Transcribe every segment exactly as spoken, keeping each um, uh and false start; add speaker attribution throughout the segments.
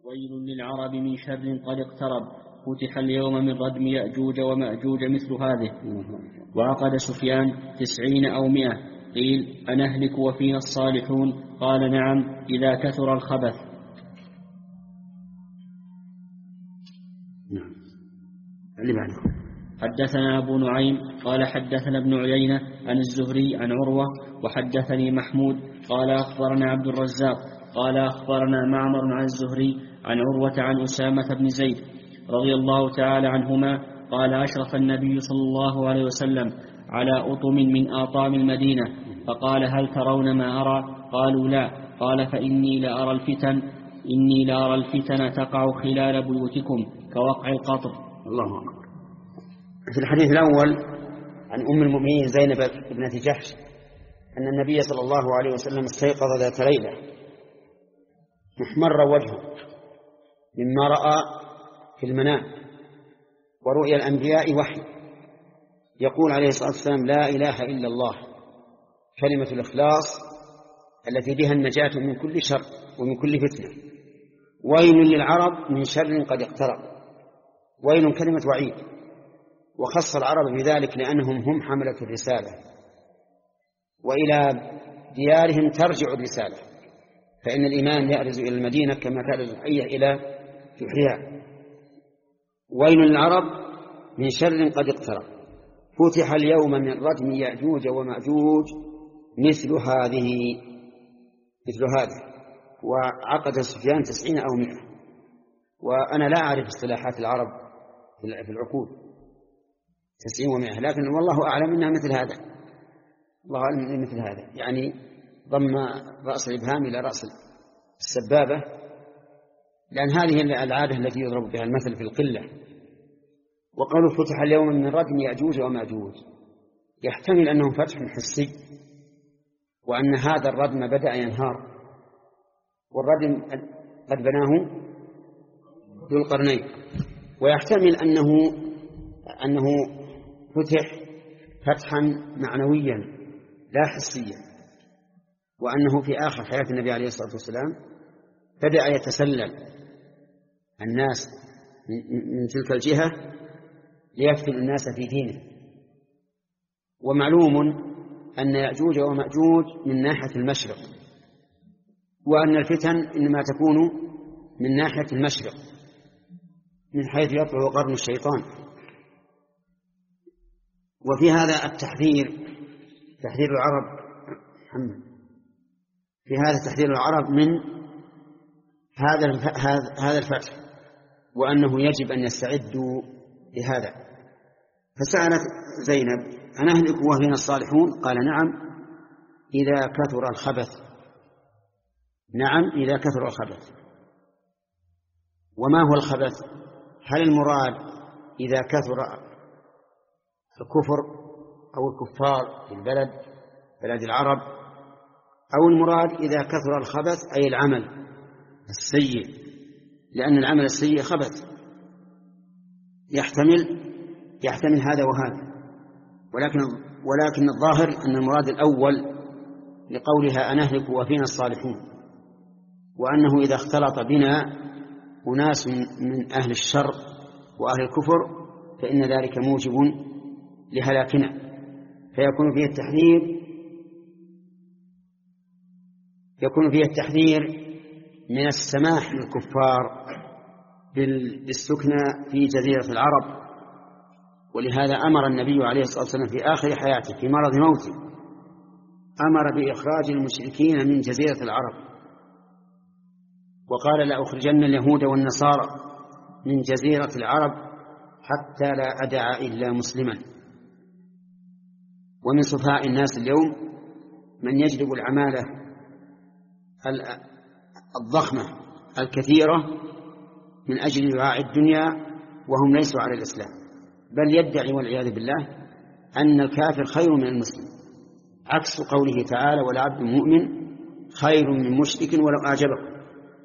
Speaker 1: ويل للعرب من شر قد اقترب، فتح اليوم من ردم يأجوج ومأجوج مثل هذه. وعقد سفيان تسعين أو مئة. قيل أنهلك وفينا الصالحون؟ قال نعم إذا كثر الخبث.
Speaker 2: اللي بعده.
Speaker 1: حدثنا أبو نعيم قال حدثنا ابن عيينة عن الزهري عن عروة وحدثني محمود قال أخبرنا عبد الرزاق قال أخبرنا معمر عن الزهري عن عروة عن أسامة بن زيد رضي الله تعالى عنهما قال أشرف النبي صلى الله عليه وسلم على أطم من آطام المدينة فقال هل ترون ما أرى؟ قالوا لا. قال فإني لأرى الفتن إني لأرى الفتن تقع خلال بيوتكم كوقع القطر.
Speaker 2: الله أكبر. في الحديث الأول عن أم المؤمنين زينب ابنة جحش أن النبي صلى الله عليه وسلم استيقظ ذات ليلة محمر وجهه مما رأى في المنام، ورؤيا الأنبياء وحي، يقول عليه الصلاة والسلام لا إله إلا الله، كلمة الإخلاص التي بها النجاة من كل شر ومن كل فتنة. ويل للعرب من شر قد اقترب. ويل كلمة وعيد، وخص العرب بذلك لأنهم هم حملة الرسالة، وإلى ديارهم ترجع الرسالة، فإن الإيمان يأرز إلى المدينة كما تأرز الحية إلى جحرها. ويل للعرب من شر قد اقترب، فتح اليوم من ردم يأجوج ومأجوج مثل هذه مثل هذه. وعقد سفيان تسعين أو مئة. وأنا لا أعرف اصطلاحات العرب في العقود تسعين ومئة، لكن والله أعلم أنها مثل هذا. الله أعلم أنها مثل هذا، يعني ضم رأس الإبهام إلى رأس السبابة، لأن هذه العادة التي يضرب بها المثل في القلة. وقالوا فتح اليوم من ردم يأجوج ومأجوج، يحتمل أنه فتح حسي، وأن هذا الردم بدأ ينهار، والردم قد بناه ذو القرنين. ويحتمل أنه أنه فتح فتحا معنويا لا حسيا، وأنه في آخر حياة النبي عليه الصلاة والسلام بدأ يتسلل الناس من تلك الجهة ليفتن الناس في دينه. ومعلوم أن يأجوج ومأجوج من ناحية المشرق، وأن الفتن إنما تكون من ناحية المشرق من حيث يطلع قرن الشيطان. وفي هذا التحذير تحذير العرب في هذا تحذير العرب من هذا هذا الفتح، وأنه يجب أن يستعدوا لهذا. فسألت زينب أنهلك وفينا الصالحون؟ قال نعم إذا كثر الخبث. نعم إذا كثر الخبث. وما هو الخبث؟ هل المراد إذا كثر الكفر أو الكفار في البلد بلد العرب، أو المراد إذا كثر الخبث أي العمل السيء، لأن العمل السيء خبث، يحتمل يحتمل هذا وهذا. ولكن ولكن الظاهر أن المراد الأول لقولها أنهلك وفينا الصالحون، وأنه إذا اختلط بنا أناس من أهل الشر وأهل الكفر فإن ذلك موجب لهلاكنا، فيكون فيه التحذير يكون فيه التحذير من السماح للكفار بالسكنى في جزيرة العرب. ولهذا أمر النبي عليه الصلاة والسلام في آخر حياته في مرض موته أمر بإخراج المشركين من جزيرة العرب، وقال لأخرجن اليهود والنصارى من جزيرة العرب حتى لا أدع إلا مسلما. ومن سفهاء الناس اليوم من يجلب العمالة الضخمة الكثيرة من أجل رعاع الدنيا وهم ليسوا على الإسلام، بل يدعي والعياذ بالله أن الكافر خير من المسلم، عكس قوله تعالى والعبد المؤمن خير من مشرك ولو أعجبه.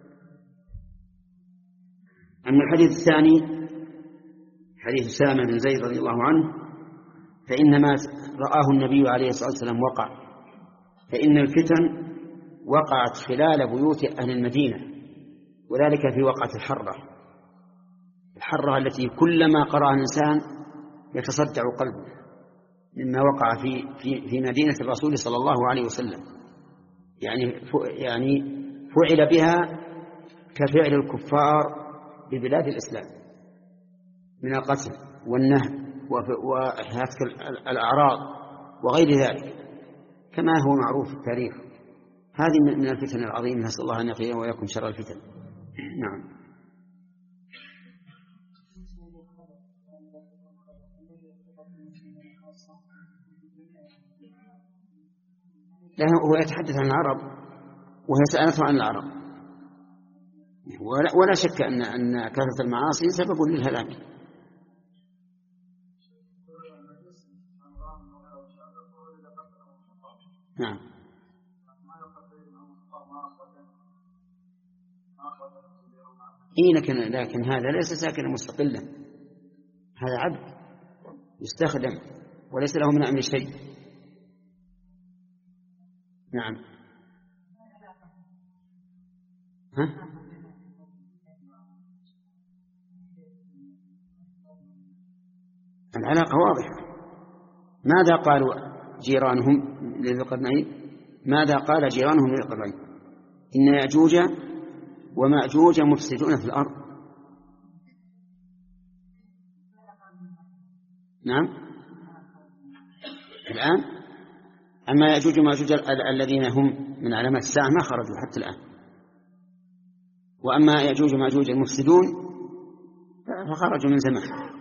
Speaker 2: أما الحديث الثاني حديث أسامة بن زيد رضي الله عنه فإنما رآه النبي عليه الصلاة والسلام وقع، فإن الفتن وقعت خلال بيوت أهل المدينة وذلك في وقعة الحرة، الحرة التي كلما قرأ الإنسان يتصدع قلبه مما وقع في في في مدينة الرسول صلى الله عليه وسلم، يعني يعني فعل بها كفعل الكفار ببلاد الإسلام من القتل والنهب وإهلاك الأعراض وغير ذلك كما هو معروف في التاريخ. هذه من الفتن العظيمة، نسأل الله أن يقينا وإياكم شر الفتن. نعم. لا، هو يتحدث عن العرب وهي سألته عن العرب، ولا, ولا شك أن أن كثرة المعاصي سبب للهلاك. نعم. إيه لكن, لكن هذا ليس ساكنا مستقلا، هذا عبد يستخدم وليس له من أمر شيء. نعم. ها؟ العلاقة واضحة. ماذا قالوا جيرانهم لذي القرنين؟ ماذا قال جيرانهم لذي القرنين؟ إن يأجوج ومأجوج مفسدون في الأرض. نعم. الآن أما يأجوج ومأجوج الذين هم من علامات الساعة ما خرجوا حتى الآن، وأما يأجوج ومأجوج المفسدون فخرجوا من زمان.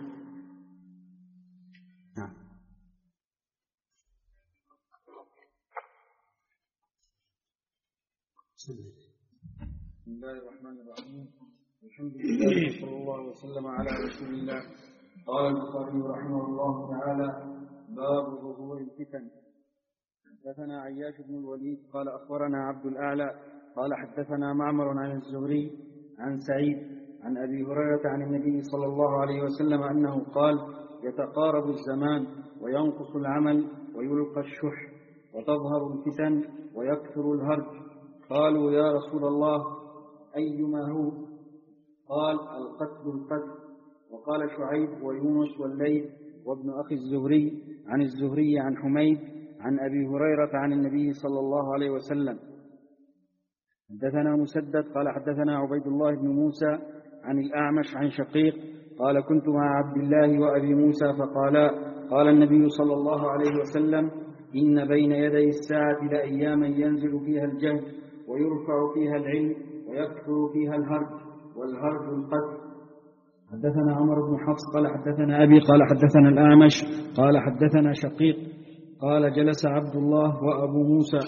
Speaker 3: بسم الله الرحمن الرحيم. الحمد لله صلى الله وسلم على رسول الله. قال البخاري رحمه الله تعالى: باب ظهور الفتن. حدثنا عياش بن الوليد قال أخبرنا عبد الأعلى قال حدثنا معمر عن الزهري عن سعيد عن أبي هريرة عن النبي صلى الله عليه وسلم أنه قال: يتقارب الزمان وينقص العمل ويلقى الشح وتظهر الفتن ويكثر الهرج. قالوا: يا رسول الله أيما هو؟ قال: القتل القتل. وقال شعيب ويونس والليث وابن أخي الزهري عن الزهري عن حميد عن أبي هريرة عن النبي صلى الله عليه وسلم. حدثنا مسدد قال حدثنا عبيد الله بن موسى عن الأعمش عن شقيق قال: كنت مع عبد الله وأبي موسى فقالا: قال النبي صلى الله عليه وسلم: إن بين يدي الساعة لأياما ينزل فيها الجهل ويرفع فيها العلم ويكثر فيها الهرج، والهرج القتل. حدثنا عمر بن حفص قال حدثنا أبي قال حدثنا الأعمش قال حدثنا شقيق قال: جلس عبد الله وأبو موسى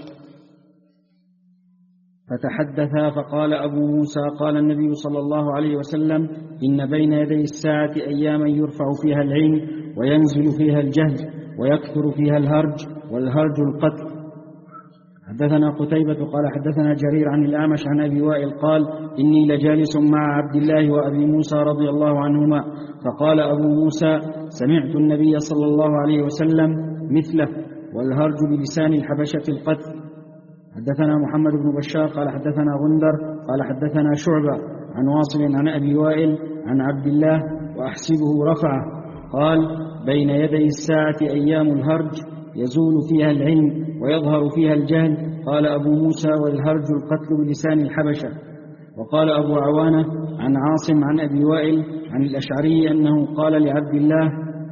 Speaker 3: فتحدثا فقال أبو موسى: قال النبي صلى الله عليه وسلم: إن بين يدي الساعة أياما يرفع فيها العلم وينزل فيها الجهل ويكثر فيها الهرج، والهرج القتل. حدثنا قتيبة قال حدثنا جرير عن الأعمش عن أبي وائل قال: إني لجالس مع عبد الله وأبي موسى رضي الله عنهما، فقال أبو موسى: سمعت النبي صلى الله عليه وسلم مثله، والهرج بلسان الحبشة القتل. حدثنا محمد بن بشار قال حدثنا غندر قال حدثنا شعبة عن واصل عن أبي وائل عن عبد الله وأحسبه رفعه قال: بين يدي الساعة أيام الهرج يزول فيها العلم ويظهر فيها الجهل. قال أبو موسى: والهرج القتل بلسان الحبشة. وقال أبو عوانة عن عاصم عن أبي وائل عن الأشعري أنه قال لعبد الله: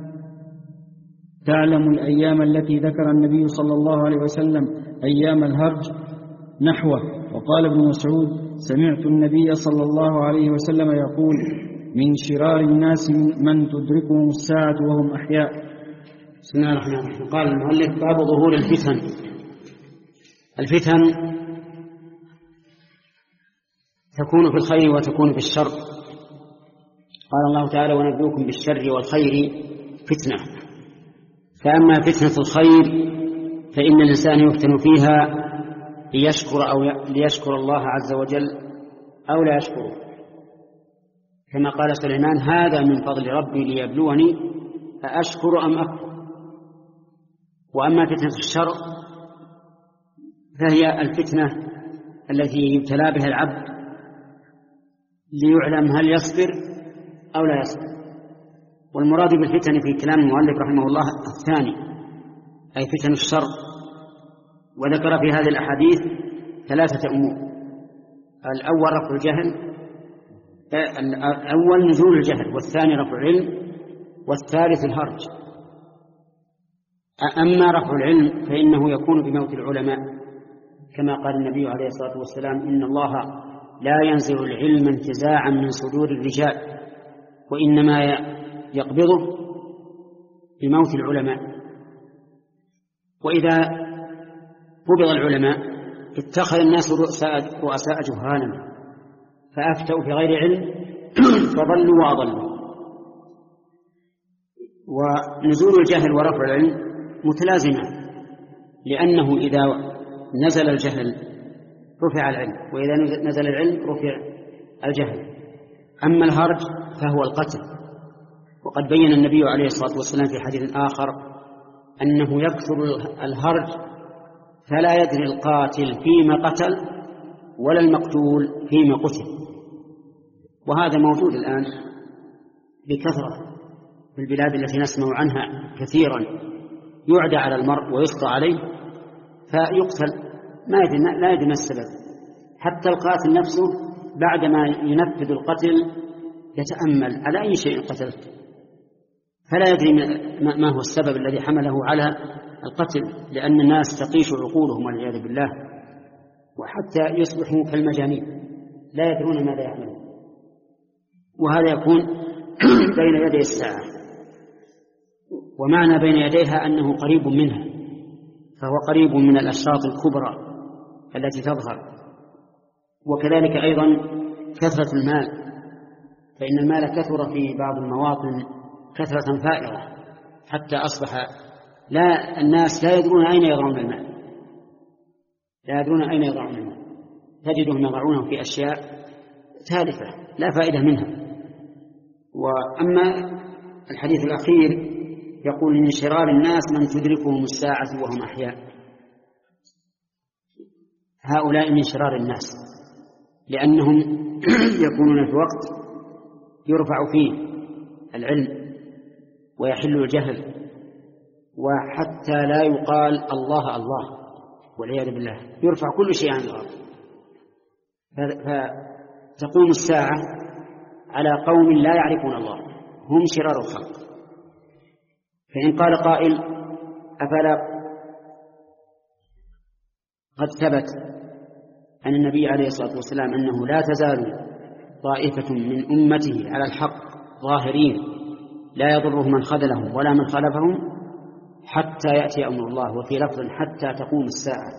Speaker 3: تعلم الأيام التي ذكر النبي صلى الله عليه وسلم أيام الهرج نحوه. وقال ابن مسعود: سمعت النبي صلى الله عليه وسلم يقول: من شرار الناس من تدركهم الساعة وهم أحياء.
Speaker 2: بسم الله الرحمن الرحيم. قال المؤلف: باب ظهور الفتن. الفتن تكون في الخير وتكون في الشر. قال الله تعالى: ونبلوكم بالشر والخير فتنة. فأما فتنة الخير فإن الإنسان يفتن فيها ليشكر أو ليشكر الله عز وجل أو لا يشكره، كما قال سليمان: هذا من فضل ربي ليبلوني أأشكر أم أكفر. وأما فتنة الشر فهي الفتنة التي يبتلى بها العبد ليعلم هل يصبر أو لا يصبر. والمراد بالفتن في كلام المؤلف رحمه الله الثاني، أي فتن الشر. وذكر في هذه الأحاديث ثلاثة أمور: الأول رفع الجهل، الأول نزول الجهل، والثاني رفع العلم، والثالث الهرج. أما رفع العلم فإنه يكون بموت العلماء، كما قال النبي عليه الصلاة والسلام: إن الله لا ينزل العلم انتزاعا من صدور الرجال، وإنما يقبضه بموت العلماء. وإذا قبض العلماء اتخذ الناس رؤساء, رؤساء جهانا فأفتوا في غير علم فضلوا وأضلوا. ونزول الجهل ورفع العلم متلازمة، لأنه إذا نزل الجهل رفع العلم، وإذا نزل العلم رفع الجهل. أما الهرج فهو القتل، وقد بين النبي عليه الصلاة والسلام في حديث آخر أنه يكثر الهرج فلا يدري القاتل فيما قتل ولا المقتول فيما قتل. وهذا موجود الآن بكثرة في البلاد التي نسمع عنها كثيرا، يعدى على المرء ويسطى عليه فيقتل ما يدري لا يدري ما السبب. حتى القاتل نفسه بعدما ينفذ القتل يتأمل على أي شيء قتلت، فلا يدري ما هو السبب الذي حمله على القتل، لأن الناس تطيش عقولهم والعياذ بالله، وحتى يصبحوا كالمجانين لا يدرون ماذا يعملون. وهذا يكون بين يدي الساعة، ومعنى بين يديها أنه قريب منها، فهو قريب من الأشراط الكبرى التي تظهر. وكذلك أيضا كثرة المال، فإن المال كثر في بعض المواطن كثرة فائرة حتى أصبح لا الناس لا يدرون أين يضعون المال، لا يدرون أين يضعون المال، تجدهم يضعونه في أشياء تالفة لا فائدة منها. وأما الحديث الأخير يقول: إن شرار الناس من تدركهم الساعة وهم أحياء. هؤلاء من شرار الناس، لأنهم يكونون في وقت يرفع فيه العلم ويحل الجهل، وحتى لا يقال الله الله والعياذ بالله، يرفع كل شيء عن الأرض. فتقوم الساعة على قوم لا يعرفون الله، هم شرار الخلق. فإن قال قائل: أفلا قد ثبت عن النبي عليه الصلاة والسلام أنه لا تزال طائفة من أمته على الحق ظاهرين لا يضرهم من خذلهم ولا من خلفهم حتى يأتي أمر الله، وفي لفظ حتى تقوم الساعة.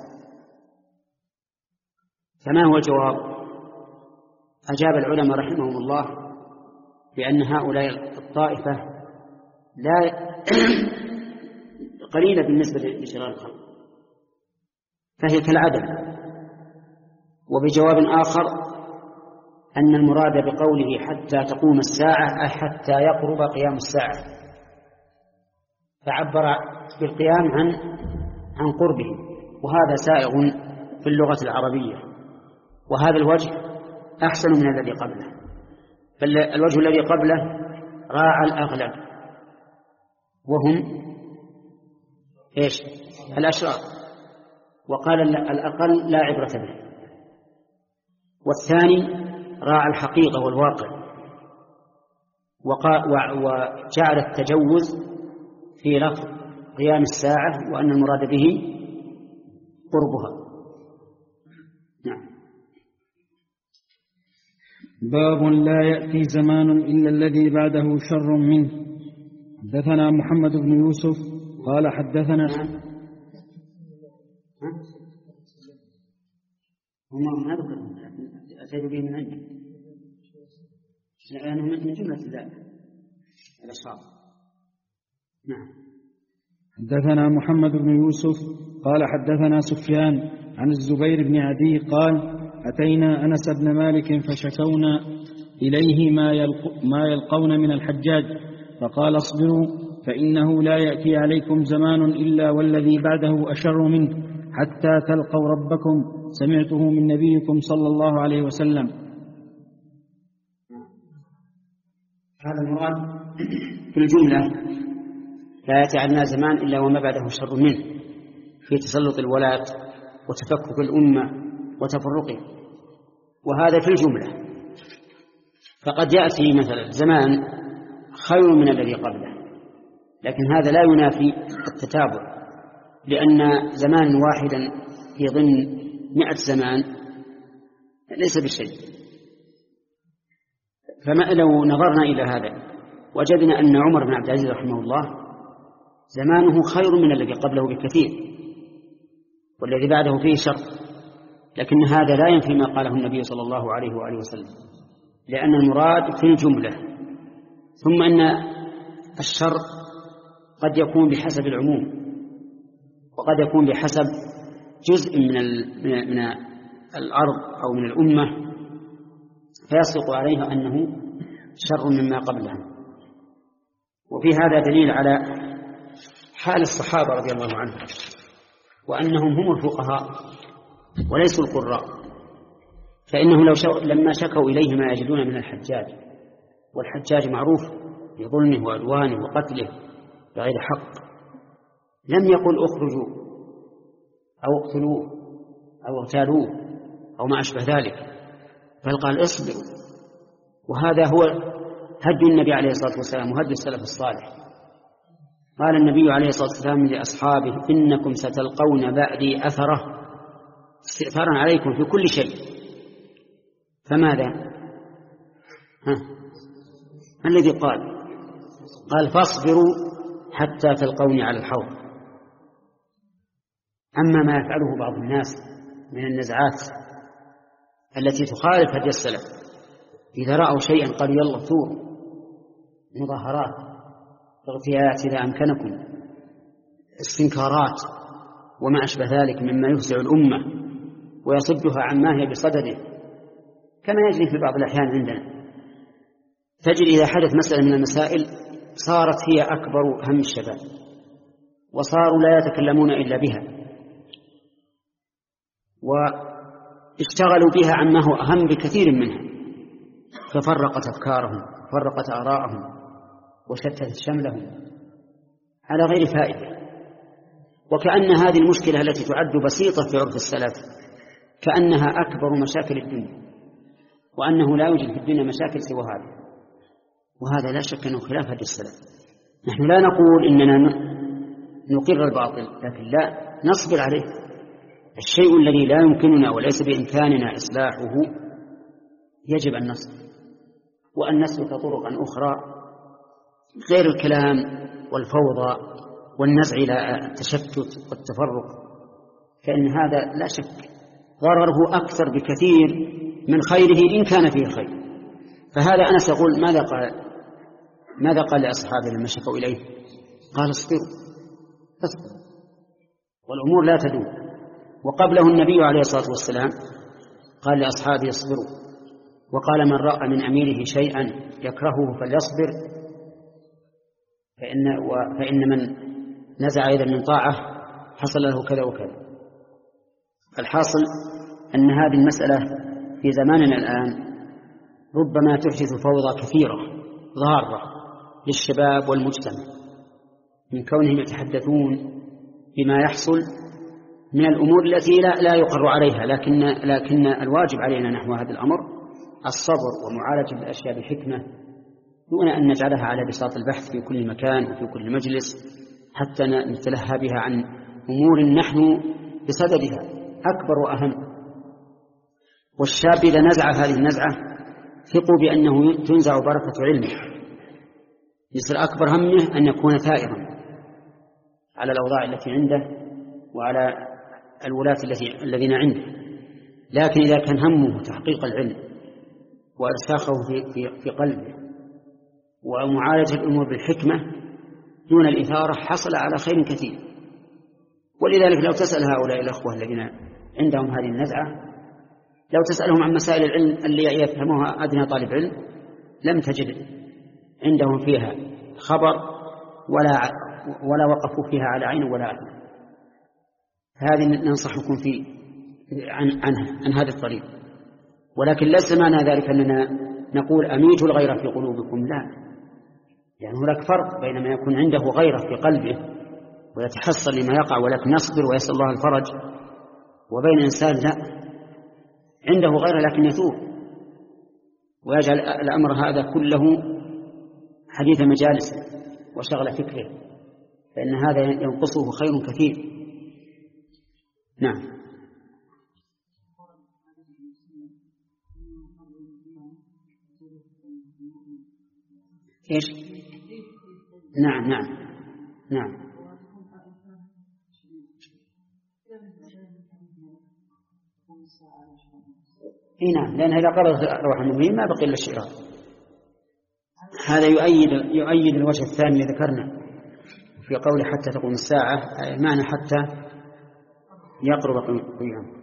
Speaker 2: فما هو الجواب؟ أجاب العلماء رحمهم الله بأن هؤلاء الطائفة لا قليلة بالنسبة لشرار الخلق، فهي كالعدم. وبجواب آخر أن المراد بقوله حتى تقوم الساعة أي حتى يقرب قيام الساعة، فعبر بالقيام عن عن قربه، وهذا سائغ في اللغة العربية. وهذا الوجه أحسن من الذي قبله، فالوجه الذي قبله راعى الأغلب وهم إيش؟ الأشرار، وقال الأقل لا عبرة به. والثاني راعى الحقيقة والواقع، وجعل التجوز في لفظ قيام الساعة وأن المراد به قربها. نعم.
Speaker 3: باب لا يأتي زمان إلا الذي بعده شر منه. حدثنا محمد بن يوسف قال حدثنا
Speaker 2: نعم. هم ما ذكرهم أتيت به من عندي لأنه من جملة ذلك الأشخاص. نعم.
Speaker 3: حدثنا محمد بن يوسف قال حدثنا سفيان عن الزبير بن عدي قال أتينا أنس بن مالك فشكونا إليه ما, يلق ما يلقون من الحجاج فقال اصبروا فإنه لا يأتي عليكم زمان إلا والذي بعده أشر منه حتى تلقوا ربكم سمعته من نبيكم صلى الله عليه وسلم.
Speaker 2: هذا المراد في الجملة لا يأتي على زمان إلا وما بعده شر منه في تسلط الولاة وتفكك الأمة وتفرقه، وهذا في الجملة. فقد يأتي مثلا زمان خير من الذي قبله، لكن هذا لا ينافي التتابع، لأن زمان واحدا في ضمن مئة زمان ليس بشيء. فما لو نظرنا إلى هذا وجدنا أن عمر بن عبد العزيز رحمه الله زمانه خير من الذي قبله بكثير، والذي بعده فيه شر، لكن هذا لا ينفي ما قاله النبي صلى الله عليه وآله وسلم، لأن المراد في الجملة. ثم أن الشر قد يكون بحسب العموم، وقد يكون بحسب جزء من من الأرض أو من الأمة، فيصدق عليه أنه شر مما قبله. وفي هذا دليل على حال الصحابة رضي الله عنهم، وأنهم هم الفقهاء وليسوا القراء، فإنه لو شو... لما شكوا إليه ما يجدون من الحجاج، والحجاج معروف بظلمه وعدوانه وقتله بغير حق، لم يقل اخرجوا أو اقتلوه أو اغتالوه أو ما أشبه ذلك، بل قال اصبروا. وهذا هو هدي النبي عليه الصلاة والسلام وهدي السلف الصالح. قال النبي عليه الصلاة والسلام لأصحابه إنكم ستلقون بعدي أثره استئثارا عليكم في كل شيء. فماذا؟ ها؟ ما الذي قال؟ قال فاصبروا حتى تلقوني على الحوض. أما ما يفعله بعض الناس من النزعات التي تخالف هدي السلف، إذا رأوا شيئا قالوا يلا ثوروا، مظاهرات، اغتيالات إذا أمكنكم، استنكارات وما أشبه ذلك مما يفزع الأمة ويصدها عما هي بصدده، كما يجري في بعض الأحيان عندنا. تجد إذا حدث مسألة من المسائل صارت هي أكبر هم الشباب، وصاروا لا يتكلمون إلا بها، واشتغلوا بها عما هو أهم بكثير منها، ففرقت أفكارهم، فرقت آراءهم، وشتت شملهم على غير فائدة. وكأن هذه المشكلة التي تعد بسيطة في عرف السلف كأنها أكبر مشاكل الدنيا، وأنه لا يوجد في الدنيا مشاكل سوى هذا، وهذا لا شك أنه خلاف هدي السلف. نحن لا نقول إننا نقر الباطل، لكن لا نصبر عليه. الشيء الذي لا يمكننا وليس بإمكاننا إصلاحه يجب أن نصبر، وأن نسلك طرقا أخرى غير الكلام والفوضى والنزع إلى التشتت والتفرق، فإن هذا لا شك ضرره أكثر بكثير من خيره إن كان فيه خير. فهذا أنس يقول ماذا قال ماذا قال لأصحابه لما شكوا إليه؟ قال اصبروا اصبروا والأمور لا تدوم. وقبله النبي عليه الصلاة والسلام قال لأصحابه اصبروا، وقال من رأى من أميره شيئا يكرهه فليصبر، فإن, فإن من نزع إذا من طاعة حصل له كذا وكذا. الحاصل أن هذه المسألة في زماننا الآن ربما تحدث فوضى كثيرة ضارة للشباب والمجتمع، من كونهم يتحدثون بما يحصل من الأمور التي لا, لا يقر عليها، لكن, لكن الواجب علينا نحو هذا الأمر الصبر ومعالجة الأشياء بحكمة، دون أن نجعلها على بساط البحث في كل مكان وفي كل مجلس حتى نتلهى بها عن أمور نحن بصددها أكبر وأهم. والشاب إذا نزع هذه النزعة ثقوا بأنه تنزع بركة علمه، يصير أكبر همه أن يكون ثائرا على الأوضاع التي عنده وعلى الولاة الذين عنده. لكن إذا كان همه تحقيق العلم وإرساخه في, في, في قلبه ومعالجة الأمور بالحكمة دون الإثارة حصل على خير كثير. ولذلك لو تسأل هؤلاء الأخوة الذين عندهم هذه النزعة، لو تسألهم عن مسائل العلم اللي يفهمها أدنى طالب علم لم تجد عندهم فيها خبر ولا ولا وقفوا فيها على عين ولا أذن. هذه ننصحكم في عن عنها عن هذا الطريق، ولكن ليس معنى ذلك أننا نقول أميتوا الغير في قلوبكم، لا، يعني هناك فرق بين ما يكون عنده غيرة في قلبه ويتحصل لما يقع ولكن يصبر ويسأل الله الفرج، وبين إنسان لا عنده غيرة لكن يتوب ويجعل الأمر هذا كله حديث مجالس وشغل فكره، فإن هذا ينقصه خير كثير. نعم. إيش؟ نعم نعم نعم إيه نعم، لأن إذا قرأت أرواح المؤمنين ما بقي إلا الشراء. هذا يؤيد يؤيد الوجه الثاني اللي ذكرنا في قوله حتى تقوم الساعة، معنى حتى يقرب قيام.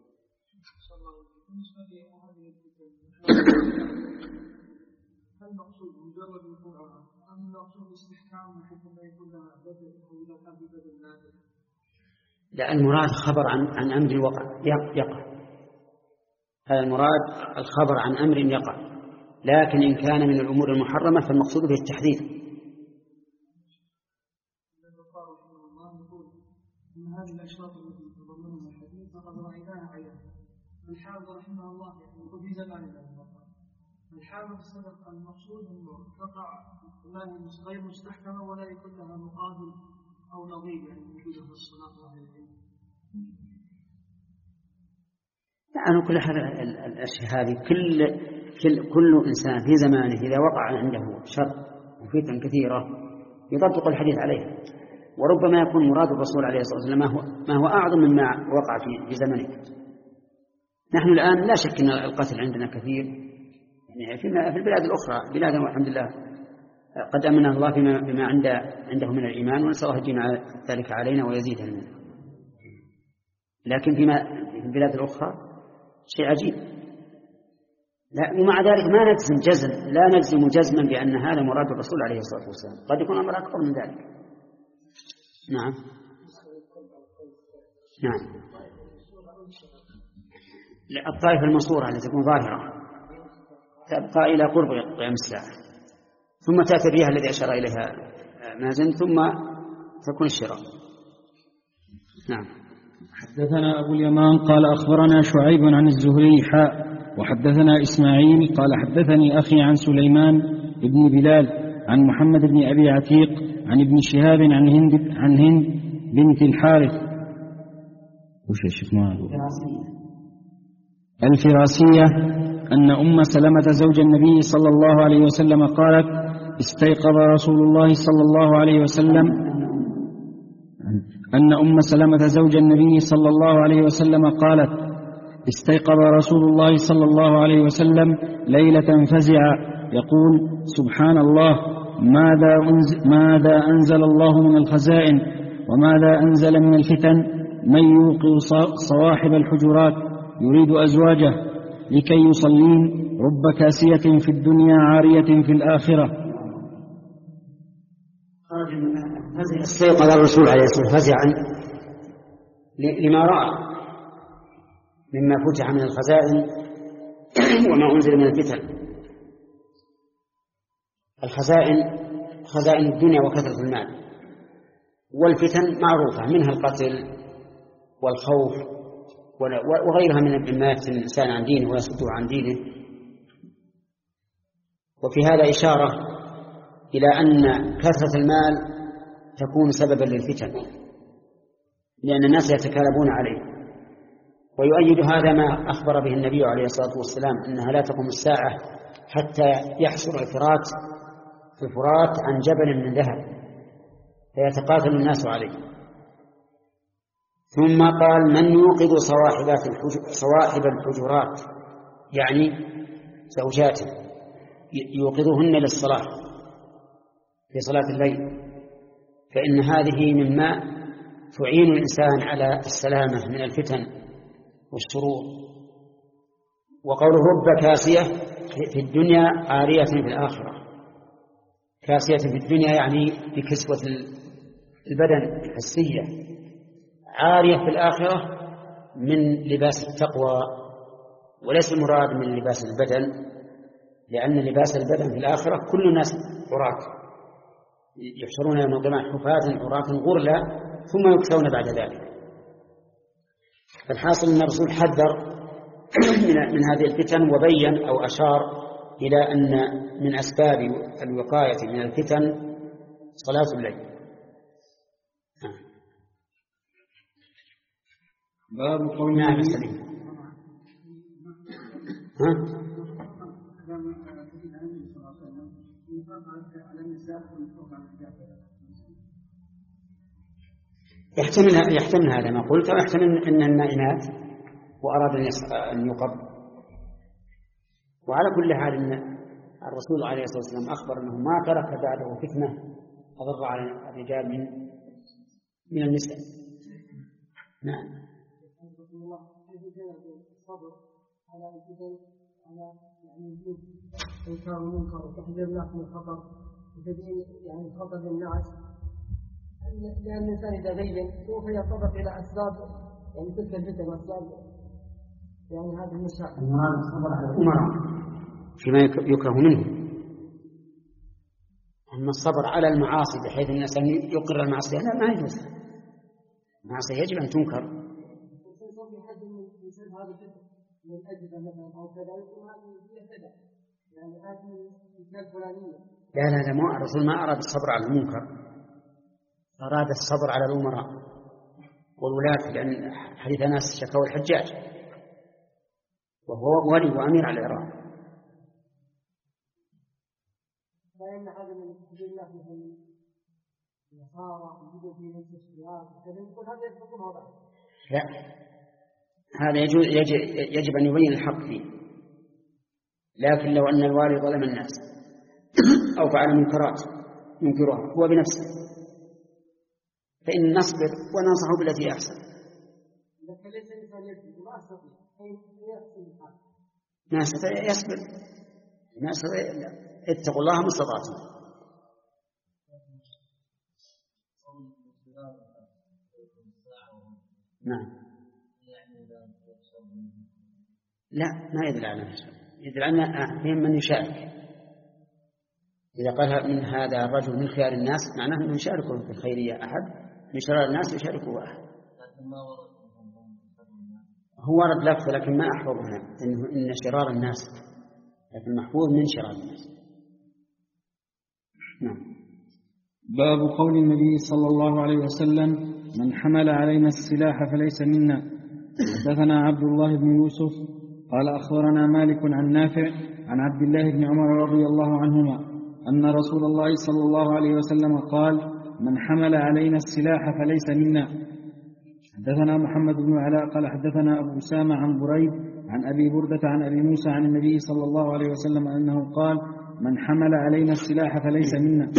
Speaker 2: لا، المراد خبر عن عن أمر وقع يقع، هذا المراد الخبر عن أمر يقع، لكن إن كان من الأمور المحرمة فالمقصود به التحذير.
Speaker 3: من هذه الأشراط التي تضمنها الحديث فقد رأيناها عيانا. الحافظ رحمه الله يقول في زماننا الحافظ السبب المقصود أنه تقع غير مستحكمة ولا يكون لها مقابل أو نظير، يعني موجودة في الصلاة وهي العلم.
Speaker 2: يعني كل هذه الأشياء هذه كل كل كل إنسان في زمانه إذا وقع عنده شر وفتن كثيرة يطبق الحديث عليها، وربما يكون مراد الرسول عليه الصلاة والسلام ما هو ما هو أعظم مما وقع في في زمنه. نحن الآن لا شك أن القتل عندنا كثير، يعني في في البلاد الأخرى بلاد والحمد لله قد أمن الله بما بما عنده عنده من الإيمان، ونسأل الله يجمع ذلك علينا ويزيدنا منه. لكن فيما في البلاد الأخرى شيء عجيب. لا، ومع ذلك ما نجزم جزم لا نجزم جزما بأن هذا مراد الرسول عليه الصلاة والسلام، قد يكون أمر أكبر من ذلك. نعم نعم. الطائفة المنصورة التي تكون ظاهرة تبقى إلى قرب قيام الساعة، ثم تأتي الرياح الذي أشار إليها مازن، ثم تكون الشراء. نعم.
Speaker 4: حدثنا أبو اليمان قال أخبرنا شعيب عن الزهري حاء وحدثنا إسماعيل قال حدثني أخي عن سليمان بن بلال عن محمد بن أبي عتيق عن ابن شهاب عن هند عن هند بنت الحارث وش اسمها الفراسية أن أم سلمة زوج النبي صلى الله عليه وسلم قالت استيقظ رسول الله صلى الله عليه وسلم أن أم سلمة زوج النبي صلى الله عليه وسلم قالت استيقظ رسول الله صلى الله عليه وسلم ليلة فزعا يقول سبحان الله ماذا أنزل, ماذا أنزل الله من الخزائن وماذا أنزل من الفتن، من يوقظ صواحب الحجرات يريد أزواجه لكي يصلين رب كاسية في الدنيا عارية في الآخرة.
Speaker 2: استيقظ الرسول عليه الصلاة والسلام فزعا لما رأى مما فتح من الخزائن وما أنزل من الفتن. الخزائن خزائن الدنيا وكثرة المال، والفتن معروفة منها القتل والخوف وغيرها من مما يفتن الإنسان عن دينه ويصده عن دينه. وفي هذا إشارة إلى أن كثرة المال تكون سببا للفتن، لأن الناس يتكالبون عليه. ويؤيد هذا ما أخبر به النبي عليه الصلاة والسلام أنها لا تقوم الساعة حتى يحشر الفرات في الفرات عن جبل من ذهب فيتقاتل الناس عليه. ثم قال من يوقظ صواحبات صواحب الحجرات، يعني زوجاته، يوقظهن للصلاة في صلاة الليل، فإن هذه مما تعين الإنسان على السلامة من الفتن والشرور. وقوله رب كاسية في الدنيا عارية في الآخرة، كاسية في الدنيا يعني بكسوة البدن الحسية، عارية في الآخرة من لباس التقوى، وليس المراد من لباس البدن، لأن لباس البدن في الآخرة كل الناس عراة يحشرون يوم القيامة حفاة عراة غرلا ثم يكسون بعد ذلك. فالحاصل أن الرسول حذر من هذه الفتن وبين أو أشار إلى أن من أسباب الوقاية من الفتن صلاة الليل.
Speaker 3: باب قول
Speaker 2: نعم
Speaker 3: النبي
Speaker 2: سليم. ها؟ يحتمل يحتمل هذا ما قلت، ويحتمل أن النائمات وأراد أن يقب. وعلى كل حال أن الرسول عليه الصلاة والسلام أخبر أنه ما ترك بعده فتنة أضر على الرجال من من النساء. نعم.
Speaker 5: الصبر على الفتن على يعني وجود انكار المنكر وتحذير الناس من الخطر وتبيين يعني الخطر للناس، لان الانسان اذا بين سوف يتطرق الى اسباب يعني تلك الفتن واسباب يعني هذه المشاكل.
Speaker 2: المراد الصبر على الامراء فيما يكره منه، اما الصبر على المعاصي بحيث ان الانسان يقر المعصيه لا، ما يجوز. المعصيه يجب ان تنكر.
Speaker 5: من أجل مثلا أو كذا يكون هذه كذا يعني هذه مثال فلانية.
Speaker 2: لا لا لا، ما الرسول ما أراد الصبر على المنكر، أراد الصبر على الأمراء والولاة، لأن حديث ناس شكوا الحجاج وهو ولي وأمير على العراق.
Speaker 5: فإن هذا من تحذير الله مثلا النصارى وجود في المستشفيات وكذا يقول هذا يفهم هذا.
Speaker 2: لا، هذا يجب, يجب أن يبين الحق فيه، لكن لو أن الوالي ظلم الناس أو فعل منكرات ينكرها هو بنفسه فإن نصبر وننصحه بالتي أحسن. ما يستطيع يصبر، ما يستطيع. اتقوا الله ما استطعتم. نعم. لا، ما يدل على نفسه، يدل على من يشارك. إذا قال من هذا الرجل من خيار الناس معناه أنه يشاركه في الخيرية أحد، من شرار الناس يشاركه أحد. هو ورد لفظ لكن ما أحفظها إنه إن شرار الناس، لكن محفوظ من شرار الناس. نعم.
Speaker 4: باب قول النبي صلى الله عليه وسلم: من حمل علينا السلاح فليس منا. حدثنا عبد الله بن يوسف قال أخبرنا مالك عن نافع عن عبد الله بن عمر رضي الله عنهما أن رسول الله صلى الله عليه وسلم قال: من حمل علينا السلاح فليس منا. حدثنا محمد بن علاء قال حدثنا أبو أسامة عن بريد عن أبي بردة عن أبي موسى عن النبي صلى الله عليه وسلم أنه قال: من حمل علينا السلاح فليس منا.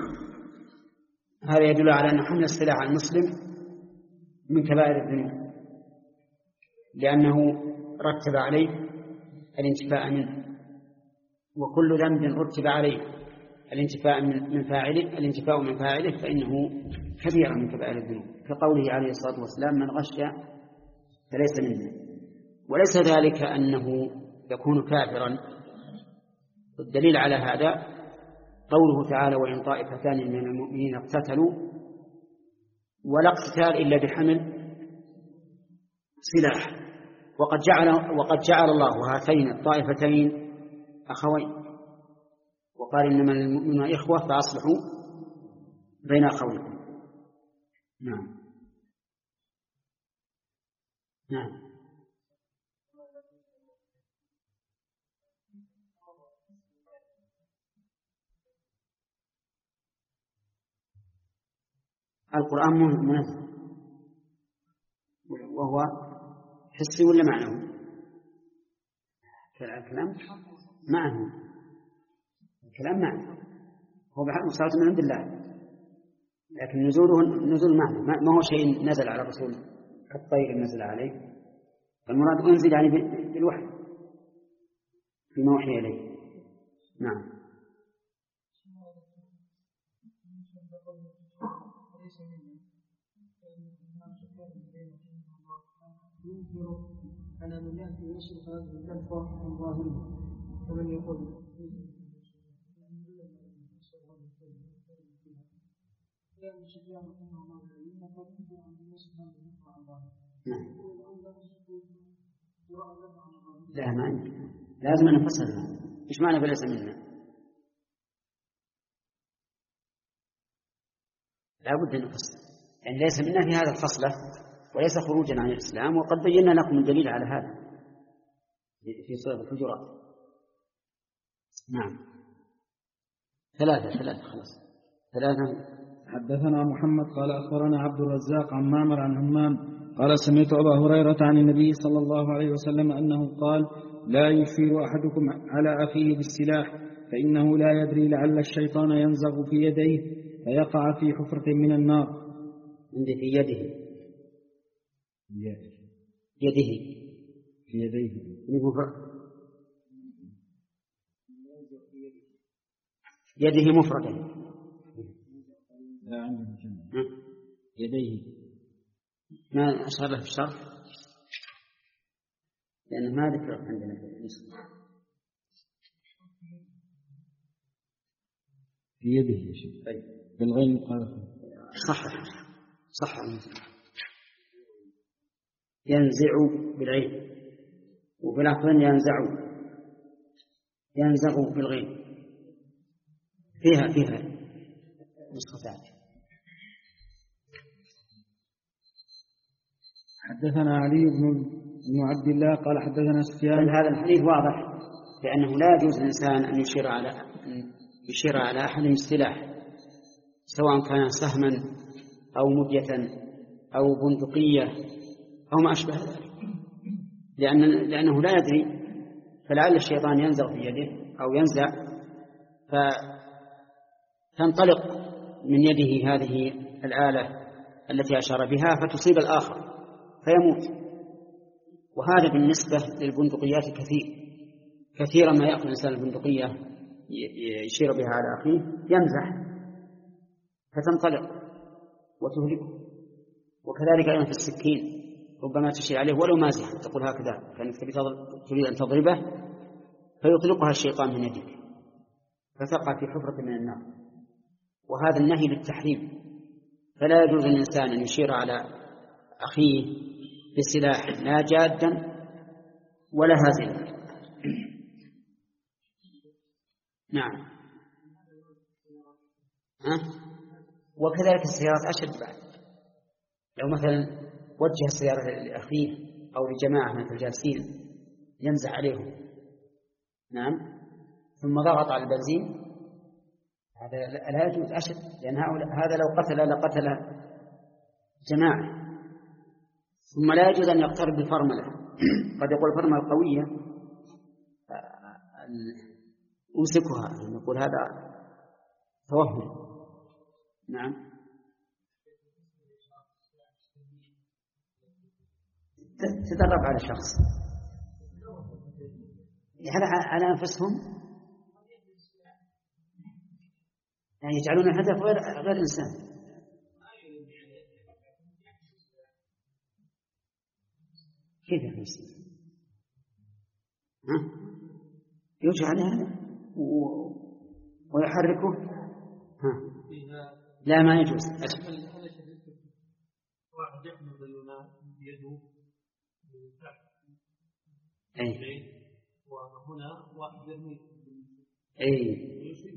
Speaker 2: هذا يدل على أن حمل السلاح على المسلم من كبائر الذنوب، لأنه رتب عليه الانتفاء منه، وكل ذنب رتب عليه الانتفاء من فاعله الانتفاء من فاعله فإنه كبيرة من كبائر الذنوب، كقوله عليه الصلاة والسلام: من غش فليس منا. وليس ذلك أنه يكون كافرا، والدليل على هذا قوله تعالى: وإن طائفتان من المؤمنين اقتتلوا، ولا اقتتال إلا بحمل سلاح، وقد جعل وقد جعل الله هاتين الطائفتين أخوين، وقال: إنما المؤمنون إخوة فأصلحوا بين أخويكم. نعم. نعم. القرآن منزل، وهو حسي ولا معنوي؟ الكلام معنوي، الكلام معنوي، هو بحق صارت من عند الله، لكن نزوله نزول معنى، ما هو شيء نزل على الرسول كالطير نزل عليه. المراد أنزل يعني بالوحي فيما وحي إليه. نعم.
Speaker 5: ينكر على من يأتي يشرف هذه الألفاظ من ظاهره ومن يقول
Speaker 2: لا ما عندي، لازم أن نفصل. إيش معنى فليس منا؟ لا بد أن نفصل، يعني ليس منا في هذا الفصلة وليس خروجا عن الإسلام، وقد بينا لكم الدليل على هذا في سورة الحجرات. نعم. ثلاثة ثلاثة خلاص ثلاثة.
Speaker 4: حدثنا محمد قال أخبرنا عبد الرزاق عن معمر عن همام قال سمعت أبا هريرة عن النبي صلى الله عليه وسلم أنه قال لا يشير أحدكم على أخيه بالسلاح فإنه لا يدري لعل الشيطان ينزغ في يديه فيقع في حفرة من النار.
Speaker 2: عندي في يده يده
Speaker 4: في يديه
Speaker 2: يده مفردة.
Speaker 4: لا عندي جمع يديه
Speaker 2: ما أشار له في الشرح لأنه ما ذكر عندنا في الاسم.
Speaker 4: في يده يا شيخ. طيب بالغين مقالفة.
Speaker 2: صح صح. ينزع بالعين وفي الآخرين ينزع ينزغ بالغين. فيها فيها نسختان.
Speaker 4: حدثنا علي بن عبد الله قال حدثنا سفيان.
Speaker 2: هذا الحديث واضح لأنه لا يجوز للإنسان أن يشير على أن يشير على أحد بالسلاح سواء كان سهما أو مدية أو بندقية أو ما أشبه ذلك، لأن لأنه لا يدري، فلعل الشيطان ينزغ في يده أو ينزع فتنطلق من يده هذه الآلة التي أشار بها فتصيب الآخر فيموت. وهذا بالنسبة للبندقيات كثير كثيرا ما يأخذ الإنسان البندقية يشير بها على أخيه يمزح فتنطلق وتهلكه. وكذلك أيضا في السكين ربما تشير عليه ولو مازحا تقول هكذا كأنك تريد أن تضربه فيطلقها الشيطان من يدك فتقع في حفرة من النار. وهذا النهي للتحريم، فلا يجوز للإنسان أن يشير على أخيه بالسلاح لا جادا ولا هازلا. نعم. ها؟ وكذلك السيارات أشد بعد. لو مثلا وجه السيارة لأخيه أو لجماعة من الجالسين ينزع عليهم نعم ثم ضغط على البنزين هذا لا يجوز أشد، لأن هذا لو قتل لقتل جماعة. ثم لا يجوز أن يقترب بالفرملة. قد يقول الفرملة قوية أمسكها نقول هذا توهم. نعم. تدرب على شخص على أنفسهم يعني يجعلون الهدف غير غير إنسان. كيف يحسن؟ ها؟ يجعل هذا ويحركه. ها؟ لا ما يجوز.
Speaker 6: واحد يحمل يده
Speaker 2: أي.
Speaker 6: وهنا واحد يرمي.
Speaker 2: أي.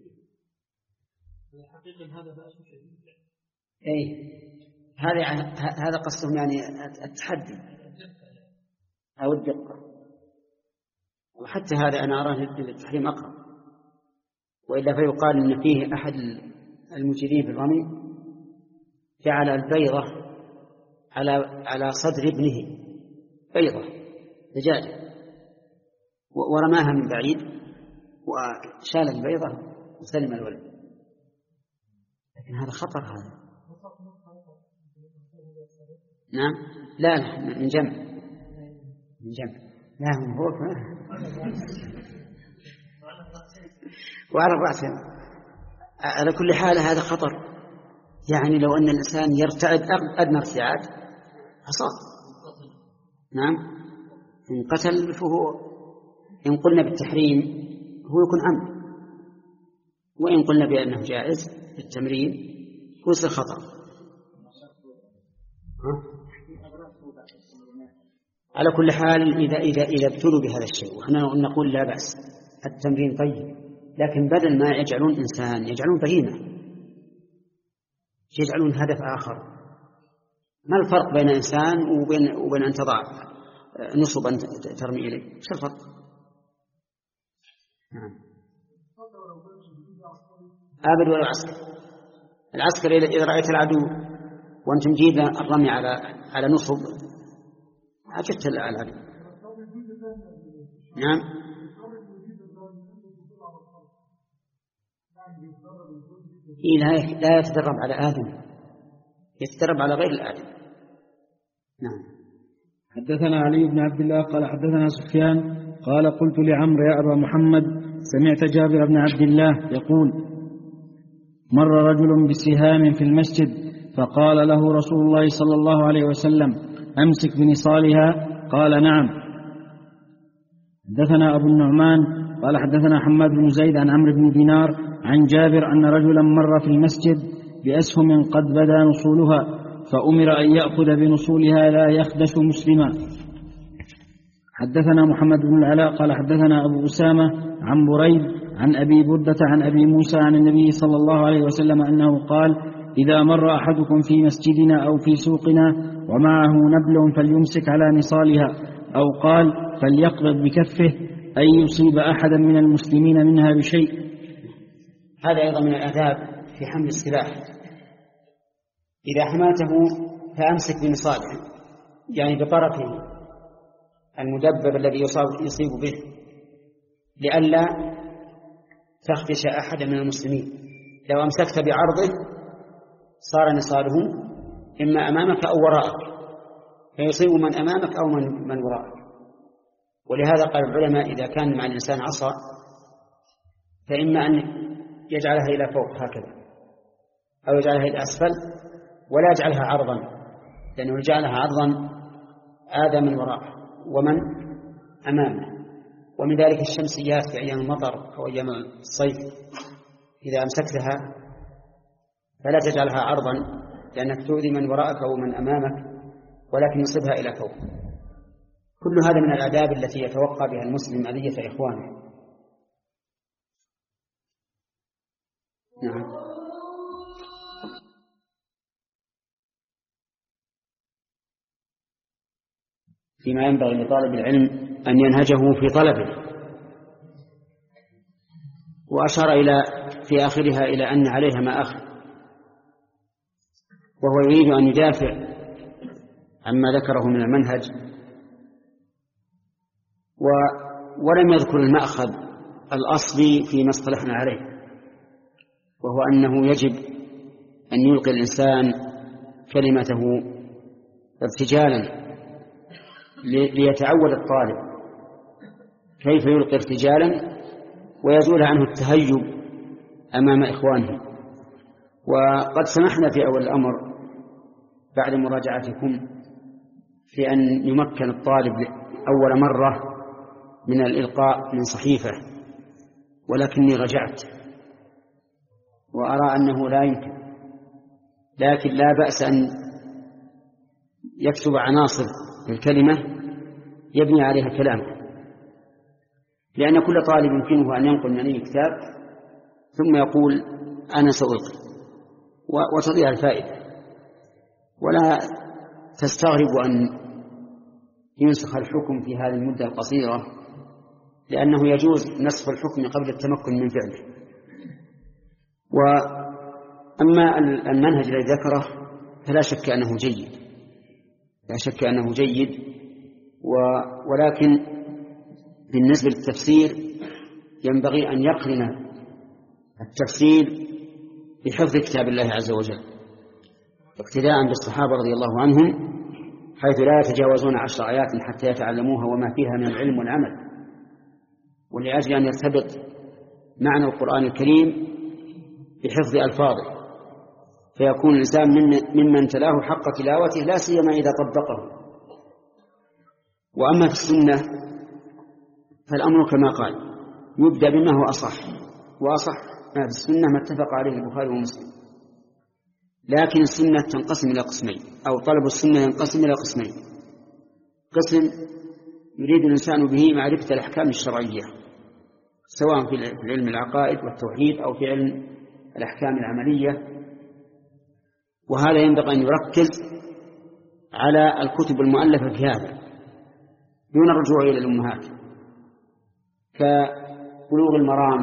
Speaker 6: حقيقة هذا بأس شديد.
Speaker 2: أي. هذا هذا قصدهم يعني التحدي أو الدقة. وحتى هذا أنا أراه للتحريم أقرب، وإلا فيقال إن فيه أحد المجرمين في الرمي جعل البيضة على على صدر ابنه، بيضة دجاجة، ورماها من بعيد وشال البيضة وسلم الولد. لكن هذا خطر هذا. نعم. لا لا من جنب من جنب. لا هو وعلى الرأس. على كل حال هذا خطر، يعني لو أن الإنسان يرتعد أدنى ارتعاد حصاد. نعم. إن قتل فهو إن قلنا بالتحريم هو يكون عمد، وإن قلنا بأنه جائز بالتمرين ويصير خطأ. على كل حال إذا إذا إذا ابتلوا بهذا الشيء وإحنا نقول لا بأس، التمرين طيب، لكن بدل ما يجعلون إنسان يجعلون بهيمة، يجعلون هدف آخر. ما الفرق بين إنسان وبين وبين أن تضع نصبا ترمي إليه؟ ايش الفرق؟ نعم. أبد ولا عسكر. العسكر إذا رأيت العدو وأنت مجيب الرمي على على نصب عجبت العدو. نعم. إيه لا يتدرب على آدم، يتدرب على غير الآدم. نعم.
Speaker 4: حدثنا علي بن عبد الله قال حدثنا سفيان قال قلت لعمرو يا أبا محمد سمعت جابر بن عبد الله يقول مر رجل بسهام في المسجد فقال له رسول الله صلى الله عليه وسلم أمسك بنصالها؟ قال نعم. حدثنا أبو النعمان قال حدثنا حماد بن زيد عن عمرو بن دينار عن جابر أن رجلا مر في المسجد بأسهم قد بدا نصولها فأمر أن يأخذ بنصولها لا يخدش مسلما. حدثنا محمد بن العلاء قال حدثنا أبو أسامة عن بريد عن أبي بردة عن أبي موسى عن النبي صلى الله عليه وسلم أنه قال إذا مر أحدكم في مسجدنا أو في سوقنا ومعه نبل فليمسك على نصالها، أو قال فليقبض بكفه أن يصيب أحدا من المسلمين منها بشيء.
Speaker 2: هذا أيضا من الآداب في حمل السلاح. إذا حملته فأمسك بنصاله، يعني بطرفه المدبب الذي يصيب به، لئلا تخدش أحدا من المسلمين. لو أمسكت بعرضه صار نصاله إما أمامك أو وراءك، فيصيب من أمامك أو من, من وراءك. ولهذا قال العلماء إذا كان مع الإنسان عصا فإما أن يجعلها إلى فوق هكذا أو يجعلها إلى أسفل، ولا يجعلها عرضا، لأنه يجعلها عرضا آذى من وراءه ومن أمامه. ومن ذلك الشمسيات في أيام المطر أو أيام الصيف إذا أمسكتها فلا تجعلها عرضا لأنك تؤذي من وراءك أو من أمامك، ولكن يصبها إلى فوق. كل هذا من الآداب التي يتوقع بها المسلم أذية إخوانه. نعم. فيما ينبغي لطالب العلم أن ينهجه في طلبه. وأشار إلى في آخرها إلى أن عليها ما أخذ، وهو يريد أن يدافع عما ذكره من المنهج، ولم يذكر المأخذ الأصلي فيما اصطلحنا عليه، وهو أنه يجب أن يلقي الإنسان كلمته ارتجالا ليتعود الطالب كيف يلقي ارتجالا ويزول عنه التهيب أمام إخوانه. وقد سمحنا في أول الأمر بعد مراجعتكم في أن يمكن الطالب أول مرة من الإلقاء من صحيفة، ولكني رجعت وأرى أنه لا يمكن، لكن لا بأس أن يكتب عناصر الكلمة يبني عليها كلام، لأن كل طالب يمكنه أن ينقل من أي كتاب ثم يقول أنا سألقي وتضيع الفائدة. ولا تستغرب أن ينسخ الحكم في هذه المدة القصيرة، لأنه يجوز نسخ الحكم قبل التمكن من فعله. وأما المنهج الذي ذكره فلا شك أنه جيد، لا شك أنه جيد، ولكن بالنسبة للتفسير ينبغي أن يقرن التفسير بحفظ كتاب الله عز وجل، اقتداء بالصحابة رضي الله عنهم، حيث لا يتجاوزون عشر آيات حتى يتعلموها وما فيها من العلم والعمل. ولأجل أن يرتبط معنى القرآن الكريم بحفظ ألفاظه، فيكون الإنسان ممن تلاه حق تلاوته، لا سيما إذا طبقه. وأما في السنة فالأمر كما قال يبدأ بما هو أصح، وأصح ما في السنة ما اتفق عليه البخاري ومسلم. لكن السنة تنقسم إلى قسمين، أو طلب السنة ينقسم إلى قسمين. قسم يريد الإنسان به معرفة الأحكام الشرعية سواء في علم العقائد والتوحيد أو في علم الأحكام العملية، وهذا ينبغي أن يركز على الكتب المؤلفة في هذا دون الرجوع إلى الأمهات، كبلوغ المرام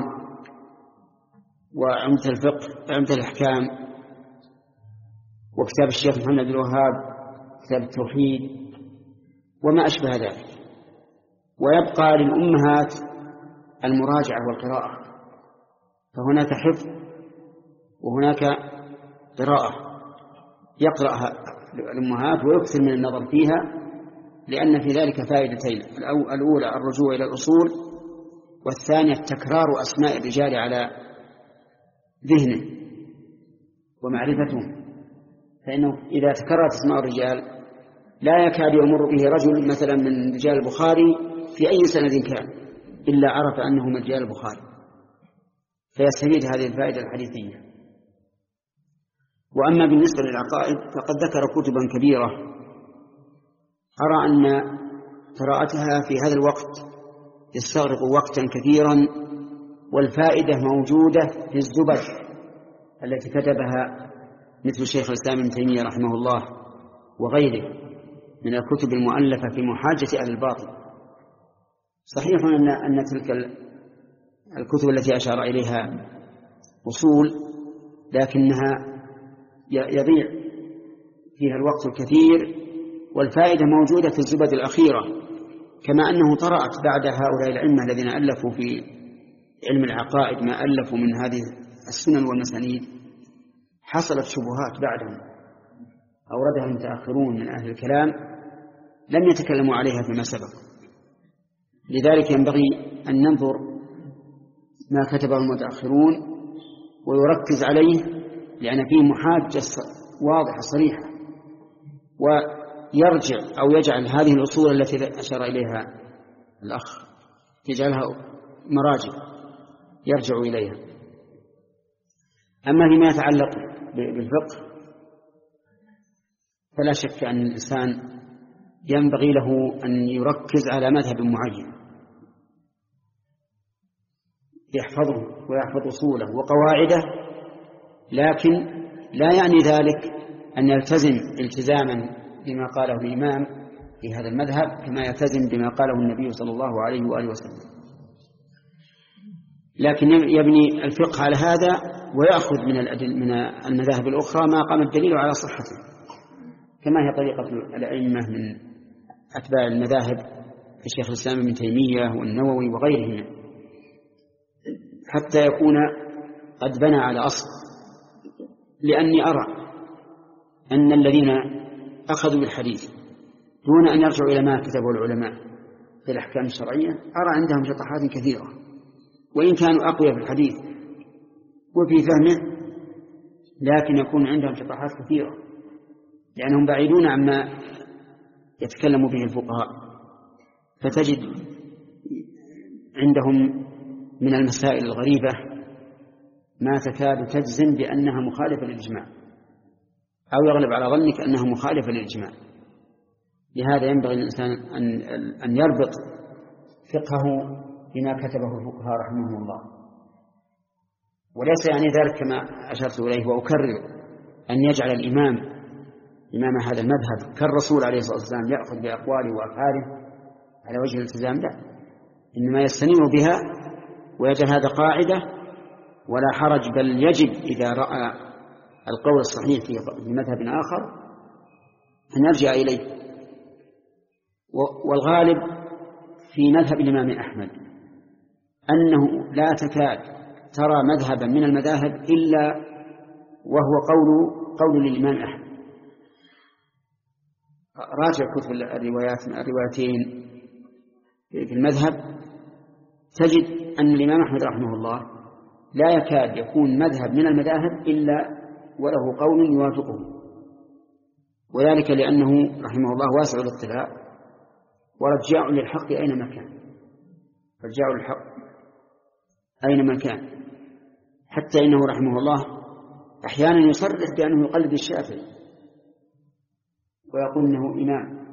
Speaker 2: وعمدة الفقه عمدة الأحكام وكتاب الشيخ محمد بن الوهاب كتاب التوحيد وما أشبه ذلك. ويبقى للأمهات المراجعة والقراءة، فهناك حفظ وهناك قراءة يقرأها الأمهات ويكثر من النظر فيها، لأن في ذلك فائدتين: الأولى الرجوع إلى الأصول، والثانية تكرار أسماء الرجال على ذهنه ومعرفتهم، فإنه إذا تكررت أسماء الرجال لا يكاد يمر به رجل مثلا من رجال البخاري في أي سند كان إلا عرف أنه من رجال البخاري، فيستفيد هذه الفائدة الحديثية. وأما بالنسبة للعقائد فقد ذكر كتبا كبيرة أرى أن قراءتها في هذا الوقت يستغرق وقتا كثيرا، والفائدة موجودة في الزبد التي كتبها مثل شيخ الإسلام ابن تيمية رحمه الله وغيره من الكتب المؤلفة في محاجة أهل الباطل. صحيح أن أن تلك الكتب التي أشار إليها أصول، لكنها يضيع فيها الوقت الكثير، والفائدة موجودة في الزبد الأخيرة، كما أنه طرأت بعد هؤلاء الأئمة الذين ألفوا في علم العقائد ما ألفوا من هذه السنن والمسانيد حصلت شبهات بعدهم أوردها المتأخرون من أهل الكلام لم يتكلموا عليها فيما سبق. لذلك ينبغي أن ننظر ما كتبه المتأخرون ويركز عليه، لأن فيه محاجة واضحة صريحة، ويرجع أو يجعل هذه الأصول التي أشار إليها الأخ يجعلها مراجع يرجع إليها. أما فيما يتعلق بالفقه فلا شك أن الإنسان ينبغي له أن يركز على مذهب معين يحفظه ويحفظ أصوله وقواعده، لكن لا يعني ذلك أن يلتزم التزاما بما قاله الإمام في هذا المذهب كما يلتزم بما قاله النبي صلى الله عليه وآله وسلم، لكن يبني الفقه على هذا ويأخذ من من المذاهب الأخرى ما قام الدليل على صحته، كما هي طريقة الأئمة من أتباع المذاهب كشيخ الإسلام ابن تيمية والنووي وغيرهم، حتى يكون قد بنى على أصل. لأني أرى أن الذين أخذوا بالحديث دون أن يرجعوا إلى ما كتبه العلماء في الأحكام الشرعية أرى عندهم شطحات كثيرة، وإن كانوا أقوياء في الحديث وفي فهمه لكن يكون عندهم شطحات كثيرة، لأنهم بعيدون عما يتكلم به الفقهاء، فتجد عندهم من المسائل الغريبة ما تكاد تجزم بأنها مخالفة للإجماع، أو يغلب على ظنك أنها مخالفة للإجماع. لهذا ينبغي الإنسان أن أن يربط فقهه بما كتبه الفقهاء رحمهم الله، وليس يعني ذلك كما أشرت إليه وأكرر أن يجعل الإمام إمام هذا المذهب كالرسول عليه الصلاة والسلام يأخذ بأقواله وأفعاله على وجه الالتزام، لا، إنما يستنير بها ويجعل هذا قاعدة ولا حرج، بل يجب إذا رأى القول الصحيح في مذهب آخر أن يرجع إليه. والغالب في مذهب الإمام أحمد أنه لا تكاد ترى مذهبا من المذاهب إلا وهو قول قول للإمام أحمد. راجع كتب الروايات الروايتين في المذهب تجد أن الإمام أحمد رحمه الله لا يكاد يكون مذهب من المذاهب إلا وله قول يوافقه، وذلك لأنه رحمه الله واسع الاطلاع ورجاع للحق أينما كان، رجاع للحق أينما كان، حتى إنه رحمه الله أحيانا يصرح بأنه يقلد الشافعي ويقول أنه إمام.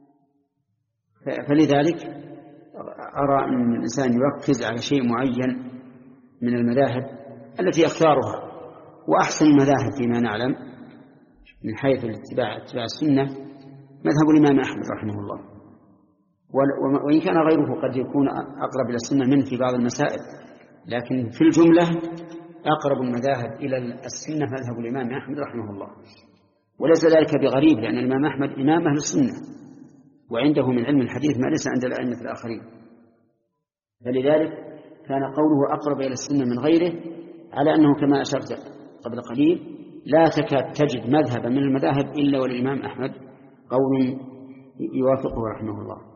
Speaker 2: فلذلك أرى أن الإنسان يركز على شيء معين من المذاهب التي يختارها. وأحسن المذاهب فيما نعلم من حيث الاتباع اتباع السنة مذهب الإمام أحمد رحمه الله، وإن كان غيره قد يكون أقرب إلى السنة منه في بعض المسائل، لكن في الجملة أقرب المذاهب إلى السنة مذهب الإمام أحمد رحمه الله. وليس ذلك بغريب، لأن الإمام أحمد إمام أهل السنة وعنده من علم الحديث ما ليس عند الأئمة الآخرين، فلذلك كان قوله أقرب إلى السنة من غيره، على أنه كما أشرت قبل قليل لا تكاد تجد مذهبا من المذاهب إلا والإمام أحمد قول يوافقه رحمه الله.